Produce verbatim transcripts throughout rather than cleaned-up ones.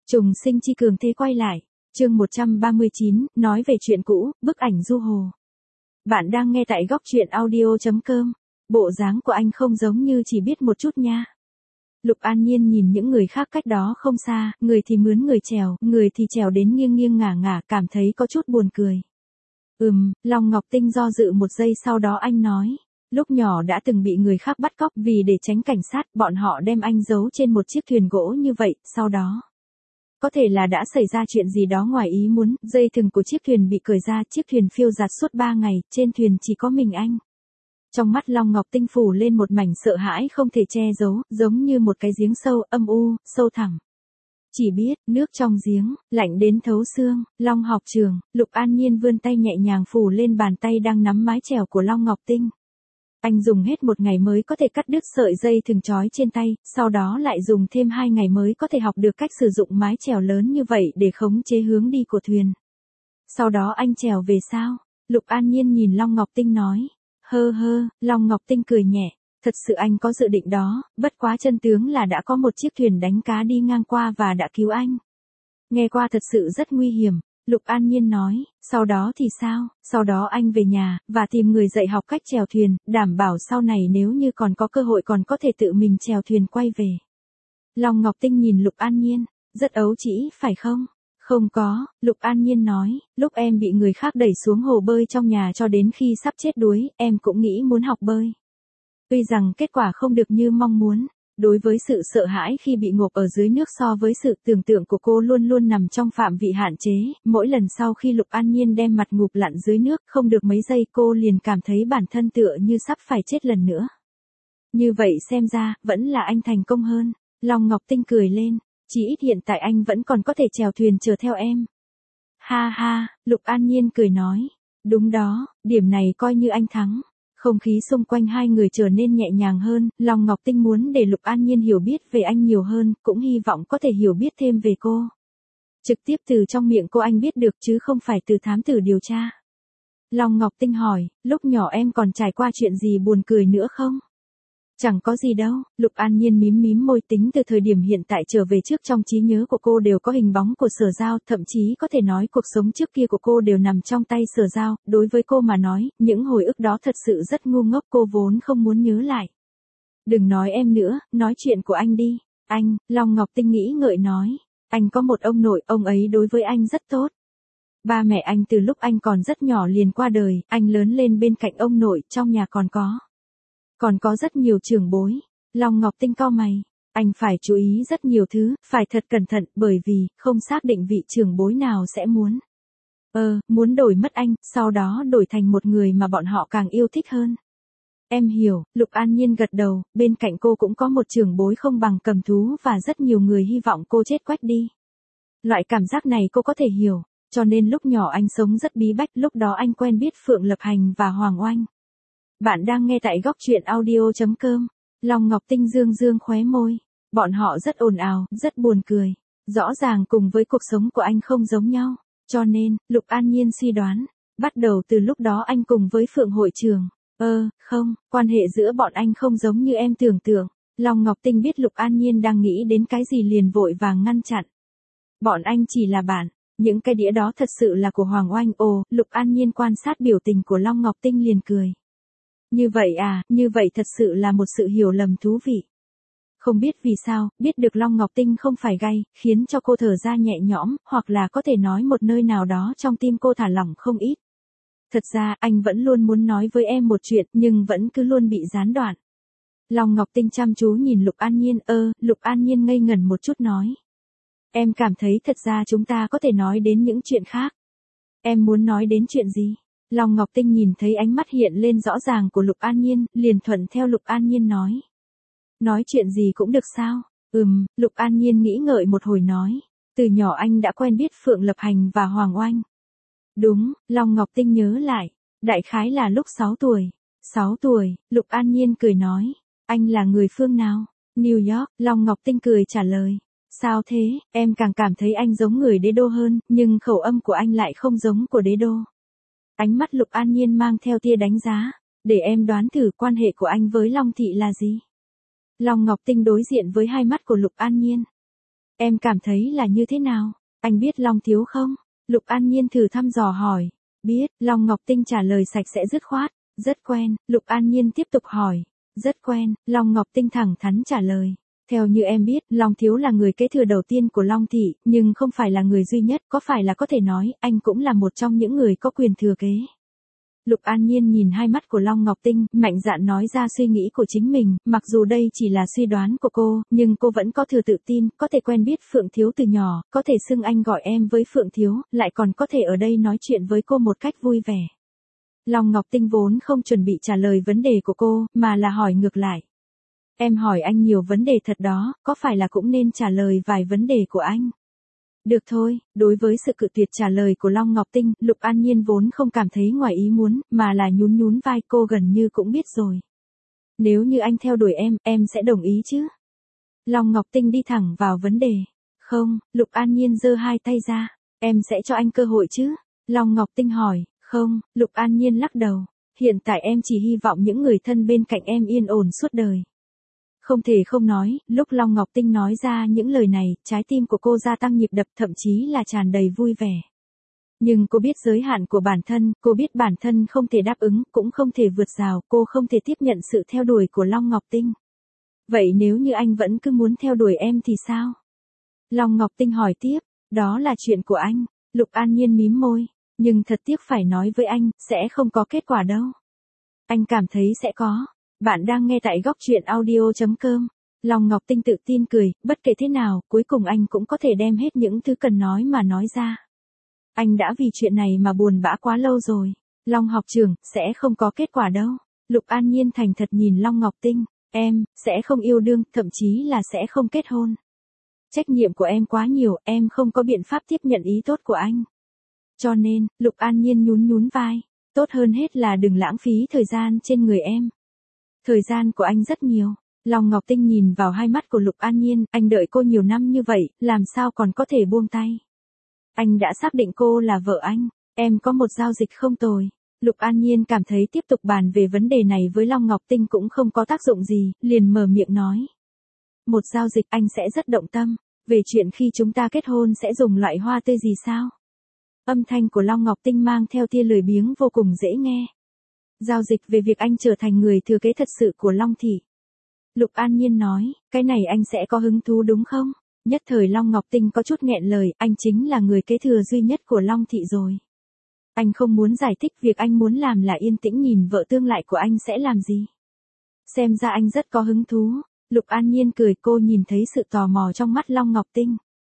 Trùng sinh chi cường thế quay lại. Chương một trăm ba mươi chín, nói về chuyện cũ, bức ảnh du hồ. Bạn đang nghe tại góc truyện audio chấm com. Bộ dáng của anh không giống như chỉ biết một chút nha. Lục An Nhiên nhìn những người khác cách đó không xa, người thì mướn người trèo, người thì trèo đến nghiêng nghiêng ngả ngả, cảm thấy có chút buồn cười. Ừm, Long Ngọc Tinh do dự một giây, sau đó anh nói. Lúc nhỏ đã từng bị người khác bắt cóc, vì để tránh cảnh sát, bọn họ đem anh giấu trên một chiếc thuyền gỗ như vậy, sau đó. Có thể là đã xảy ra chuyện gì đó ngoài ý muốn, dây thừng của chiếc thuyền bị cởi ra, chiếc thuyền phiêu dạt suốt ba ngày, trên thuyền chỉ có mình anh. Trong mắt Long Ngọc Tinh phủ lên một mảnh sợ hãi không thể che giấu, giống như một cái giếng sâu, âm u, sâu thẳm. Chỉ biết, nước trong giếng, lạnh đến thấu xương. Long học trường, Lục An Nhiên vươn tay nhẹ nhàng phủ lên bàn tay đang nắm mái chèo của Long Ngọc Tinh. Anh dùng hết một ngày mới có thể cắt đứt sợi dây thừng trói trên tay, sau đó lại dùng thêm hai ngày mới có thể học được cách sử dụng mái chèo lớn như vậy để khống chế hướng đi của thuyền. Sau đó anh chèo về sao? Lục An Nhiên nhìn Long Ngọc Tinh nói. Hơ hơ, Long Ngọc Tinh cười nhẹ. Thật sự anh có dự định đó, bất quá chân tướng là đã có một chiếc thuyền đánh cá đi ngang qua và đã cứu anh. Nghe qua thật sự rất nguy hiểm. Lục An Nhiên nói, sau đó thì sao? Sau đó anh về nhà, và tìm người dạy học cách chèo thuyền, đảm bảo sau này nếu như còn có cơ hội còn có thể tự mình chèo thuyền quay về. Long Ngọc Tinh nhìn Lục An Nhiên, rất ấu trĩ, phải không? Không có, Lục An Nhiên nói, lúc em bị người khác đẩy xuống hồ bơi trong nhà cho đến khi sắp chết đuối, em cũng nghĩ muốn học bơi. Tuy rằng kết quả không được như mong muốn. Đối với sự sợ hãi khi bị ngộp ở dưới nước so với sự tưởng tượng của cô luôn luôn nằm trong phạm vị hạn chế, mỗi lần sau khi Lục An Nhiên đem mặt ngụp lặn dưới nước không được mấy giây cô liền cảm thấy bản thân tựa như sắp phải chết lần nữa. Như vậy xem ra, vẫn là anh thành công hơn. Long Ngọc Tinh cười lên, chỉ ít hiện tại anh vẫn còn có thể chèo thuyền chờ theo em. Ha ha, Lục An Nhiên cười nói, đúng đó, điểm này coi như anh thắng. Không khí xung quanh hai người trở nên nhẹ nhàng hơn, Long Ngọc Tinh muốn để Lục An Nhiên hiểu biết về anh nhiều hơn, cũng hy vọng có thể hiểu biết thêm về cô. Trực tiếp từ trong miệng cô anh biết được chứ không phải từ thám tử điều tra. Long Ngọc Tinh hỏi, lúc nhỏ em còn trải qua chuyện gì buồn cười nữa không? Chẳng có gì đâu, Lục An Nhiên mím mím môi, tính từ thời điểm hiện tại trở về trước trong trí nhớ của cô đều có hình bóng của Sở Giao, thậm chí có thể nói cuộc sống trước kia của cô đều nằm trong tay Sở Giao, đối với cô mà nói, những hồi ức đó thật sự rất ngu ngốc, cô vốn không muốn nhớ lại. Đừng nói em nữa, nói chuyện của anh đi. Anh, Long Ngọc Tinh nghĩ ngợi nói, anh có một ông nội, ông ấy đối với anh rất tốt. Ba mẹ anh từ lúc anh còn rất nhỏ liền qua đời, anh lớn lên bên cạnh ông nội, trong nhà còn có. Còn có rất nhiều trưởng bối. Long Ngọc Tinh cau mày. Anh phải chú ý rất nhiều thứ, phải thật cẩn thận, bởi vì, không xác định vị trưởng bối nào sẽ muốn. Ờ, muốn đổi mất anh, sau đó đổi thành một người mà bọn họ càng yêu thích hơn. Em hiểu, Lục An Nhiên gật đầu, bên cạnh cô cũng có một trưởng bối không bằng cầm thú và rất nhiều người hy vọng cô chết quách đi. Loại cảm giác này cô có thể hiểu, cho nên lúc nhỏ anh sống rất bí bách, lúc đó anh quen biết Phượng Lập Hành và Hoàng Oanh. Bạn đang nghe tại góc truyện audio chấm com. Long Ngọc Tinh dương dương khóe môi. Bọn họ rất ồn ào, rất buồn cười. Rõ ràng cùng với cuộc sống của anh không giống nhau. Cho nên, Lục An Nhiên suy đoán. Bắt đầu từ lúc đó anh cùng với Phượng hội trường. Ơ, không, quan hệ giữa bọn anh không giống như em tưởng tượng. Long Ngọc Tinh biết Lục An Nhiên đang nghĩ đến cái gì liền vội vàng ngăn chặn. Bọn anh chỉ là bạn. Những cái đĩa đó thật sự là của Hoàng Oanh. Ồ, Lục An Nhiên quan sát biểu tình của Long Ngọc Tinh liền cười. Như vậy à, như vậy thật sự là một sự hiểu lầm thú vị. Không biết vì sao, biết được Long Ngọc Tinh không phải gay, khiến cho cô thở ra nhẹ nhõm, hoặc là có thể nói một nơi nào đó trong tim cô thả lỏng không ít. Thật ra, anh vẫn luôn muốn nói với em một chuyện, nhưng vẫn cứ luôn bị gián đoạn. Long Ngọc Tinh chăm chú nhìn Lục An Nhiên, ơ, Lục An Nhiên ngây ngẩn một chút nói. Em cảm thấy thật ra chúng ta có thể nói đến những chuyện khác. Em muốn nói đến chuyện gì? Long Ngọc Tinh nhìn thấy ánh mắt hiện lên rõ ràng của Lục An Nhiên, liền thuận theo Lục An Nhiên nói. Nói chuyện gì cũng được sao? Ừm, Lục An Nhiên nghĩ ngợi một hồi nói. Từ nhỏ anh đã quen biết Phượng Lập Hành và Hoàng Oanh. Đúng, Long Ngọc Tinh nhớ lại. Đại khái là lúc sáu tuổi. sáu tuổi, Lục An Nhiên cười nói. Anh là người phương nào? New York, Long Ngọc Tinh cười trả lời. Sao thế, em càng cảm thấy anh giống người đế đô hơn, nhưng khẩu âm của anh lại không giống của đế đô. Ánh mắt Lục An Nhiên mang theo tia đánh giá. Để em đoán thử quan hệ của anh với Long Thị là gì? Long Ngọc Tinh đối diện với hai mắt của Lục An Nhiên. Em cảm thấy là như thế nào? Anh biết Long thiếu không? Lục An Nhiên thử thăm dò hỏi. Biết, Long Ngọc Tinh trả lời sạch sẽ dứt khoát. Rất quen, Lục An Nhiên tiếp tục hỏi. Rất quen, Long Ngọc Tinh thẳng thắn trả lời. Theo như em biết, Long thiếu là người kế thừa đầu tiên của Long thị, nhưng không phải là người duy nhất, có phải là có thể nói, anh cũng là một trong những người có quyền thừa kế. Lục An Nhiên nhìn hai mắt của Long Ngọc Tinh, mạnh dạn nói ra suy nghĩ của chính mình, mặc dù đây chỉ là suy đoán của cô, nhưng cô vẫn có thừa tự tin, có thể quen biết Phượng Thiếu từ nhỏ, có thể xưng anh gọi em với Phượng Thiếu, lại còn có thể ở đây nói chuyện với cô một cách vui vẻ. Long Ngọc Tinh vốn không chuẩn bị trả lời vấn đề của cô, mà là hỏi ngược lại. Em hỏi anh nhiều vấn đề thật đó, có phải là cũng nên trả lời vài vấn đề của anh? Được thôi, đối với sự cự tuyệt trả lời của Long Ngọc Tinh, Lục An Nhiên vốn không cảm thấy ngoài ý muốn, mà là nhún nhún vai, cô gần như cũng biết rồi. Nếu như anh theo đuổi em, em sẽ đồng ý chứ? Long Ngọc Tinh đi thẳng vào vấn đề. Không, Lục An Nhiên giơ hai tay ra. Em sẽ cho anh cơ hội chứ? Long Ngọc Tinh hỏi. Không, Lục An Nhiên lắc đầu. Hiện tại em chỉ hy vọng những người thân bên cạnh em yên ổn suốt đời. Không thể không nói, lúc Long Ngọc Tinh nói ra những lời này, trái tim của cô gia tăng nhịp đập, thậm chí là tràn đầy vui vẻ. Nhưng cô biết giới hạn của bản thân, cô biết bản thân không thể đáp ứng, cũng không thể vượt rào, cô không thể tiếp nhận sự theo đuổi của Long Ngọc Tinh. Vậy nếu như anh vẫn cứ muốn theo đuổi em thì sao? Long Ngọc Tinh hỏi tiếp, đó là chuyện của anh. Lục An Nhiên mím môi, nhưng thật tiếc phải nói với anh, sẽ không có kết quả đâu. Anh cảm thấy sẽ có. Bạn đang nghe tại góc truyện audio chấm com. Long Ngọc Tinh tự tin cười, bất kể thế nào, cuối cùng anh cũng có thể đem hết những thứ cần nói mà nói ra. Anh đã vì chuyện này mà buồn bã quá lâu rồi. Long học trưởng, sẽ không có kết quả đâu. Lục An Nhiên thành thật nhìn Long Ngọc Tinh, em, sẽ không yêu đương, thậm chí là sẽ không kết hôn. Trách nhiệm của em quá nhiều, em không có biện pháp tiếp nhận ý tốt của anh. Cho nên, Lục An Nhiên nhún nhún vai, tốt hơn hết là đừng lãng phí thời gian trên người em. Thời gian của anh rất nhiều. Long Ngọc Tinh nhìn vào hai mắt của Lục An Nhiên, anh đợi cô nhiều năm như vậy, làm sao còn có thể buông tay. Anh đã xác định cô là vợ anh, em có một giao dịch không tồi. Lục An Nhiên cảm thấy tiếp tục bàn về vấn đề này với Long Ngọc Tinh cũng không có tác dụng gì, liền mở miệng nói. Một giao dịch, anh sẽ rất động tâm, về chuyện khi chúng ta kết hôn sẽ dùng loại hoa tươi gì sao? Âm thanh của Long Ngọc Tinh mang theo tia lười biếng vô cùng dễ nghe. Giao dịch về việc anh trở thành người thừa kế thật sự của Long thị. Lục An Nhiên nói, cái này anh sẽ có hứng thú đúng không? Nhất thời Long Ngọc Tinh có chút nghẹn lời, anh chính là người kế thừa duy nhất của Long thị rồi. Anh không muốn giải thích, việc anh muốn làm là yên tĩnh nhìn vợ tương lai của anh sẽ làm gì. Xem ra anh rất có hứng thú. Lục An Nhiên cười, cô nhìn thấy sự tò mò trong mắt Long Ngọc Tinh.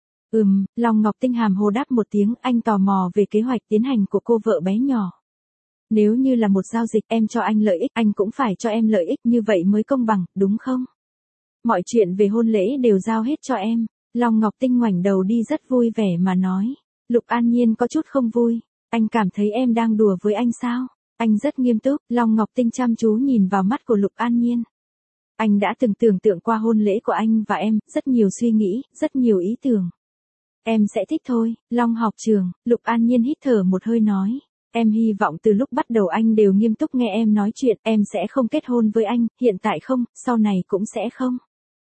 Ừm, Long Ngọc Tinh hàm hồ đáp một tiếng, anh tò mò về kế hoạch tiến hành của cô vợ bé nhỏ. Nếu như là một giao dịch, em cho anh lợi ích, anh cũng phải cho em lợi ích, như vậy mới công bằng, đúng không? Mọi chuyện về hôn lễ đều giao hết cho em. Long Ngọc Tinh ngoảnh đầu đi rất vui vẻ mà nói. Lục An Nhiên có chút không vui. Anh cảm thấy em đang đùa với anh sao? Anh rất nghiêm túc. Long Ngọc Tinh chăm chú nhìn vào mắt của Lục An Nhiên. Anh đã từng tưởng tượng qua hôn lễ của anh và em, rất nhiều suy nghĩ, rất nhiều ý tưởng. Em sẽ thích thôi. Long học trường. Lục An Nhiên hít thở một hơi nói. Em hy vọng từ lúc bắt đầu anh đều nghiêm túc nghe em nói chuyện, em sẽ không kết hôn với anh, hiện tại không, sau này cũng sẽ không.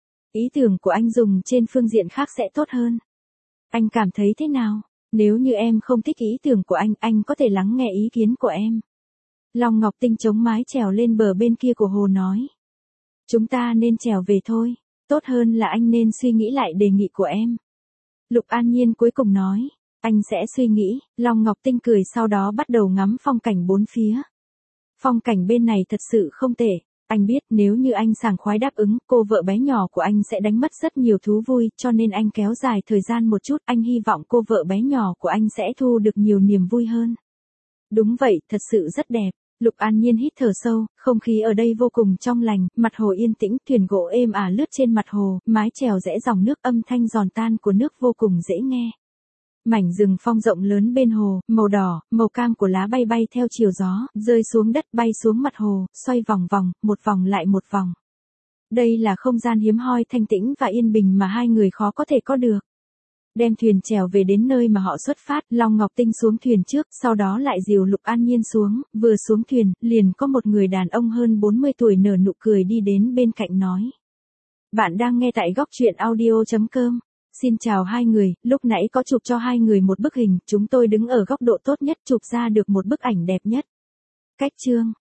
Ý tưởng của anh dùng trên phương diện khác sẽ tốt hơn. Anh cảm thấy thế nào? Nếu như em không thích ý tưởng của anh, anh có thể lắng nghe ý kiến của em. Long Ngọc Tinh chống mái chèo lên bờ bên kia của hồ nói. Chúng ta nên trèo về thôi, tốt hơn là anh nên suy nghĩ lại đề nghị của em. Lục An Nhiên cuối cùng nói. Anh sẽ suy nghĩ. Long Ngọc Tinh cười, sau đó bắt đầu ngắm phong cảnh bốn phía. Phong cảnh bên này thật sự không tệ. Anh biết nếu như anh sảng khoái đáp ứng, cô vợ bé nhỏ của anh sẽ đánh mất rất nhiều thú vui, cho nên anh kéo dài thời gian một chút, anh hy vọng cô vợ bé nhỏ của anh sẽ thu được nhiều niềm vui hơn. Đúng vậy, thật sự rất đẹp. Lục An Nhiên hít thở sâu, không khí ở đây vô cùng trong lành, mặt hồ yên tĩnh, thuyền gỗ êm ả lướt trên mặt hồ, mái chèo rẽ dòng nước, âm thanh giòn tan của nước vô cùng dễ nghe. Mảnh rừng phong rộng lớn bên hồ, màu đỏ, màu cam của lá bay bay theo chiều gió, rơi xuống đất, bay xuống mặt hồ, xoay vòng vòng, một vòng lại một vòng. Đây là không gian hiếm hoi thanh tĩnh và yên bình mà hai người khó có thể có được. Đem thuyền chèo về đến nơi mà họ xuất phát, Long Ngọc Tinh xuống thuyền trước, sau đó lại dìu Lục An Nhiên xuống, vừa xuống thuyền, liền có một người đàn ông hơn bốn mươi tuổi nở nụ cười đi đến bên cạnh nói. Bạn đang nghe tại góc truyện audio chấm com. Xin chào hai người, lúc nãy có chụp cho hai người một bức hình, chúng tôi đứng ở góc độ tốt nhất chụp ra được một bức ảnh đẹp nhất. Cách chương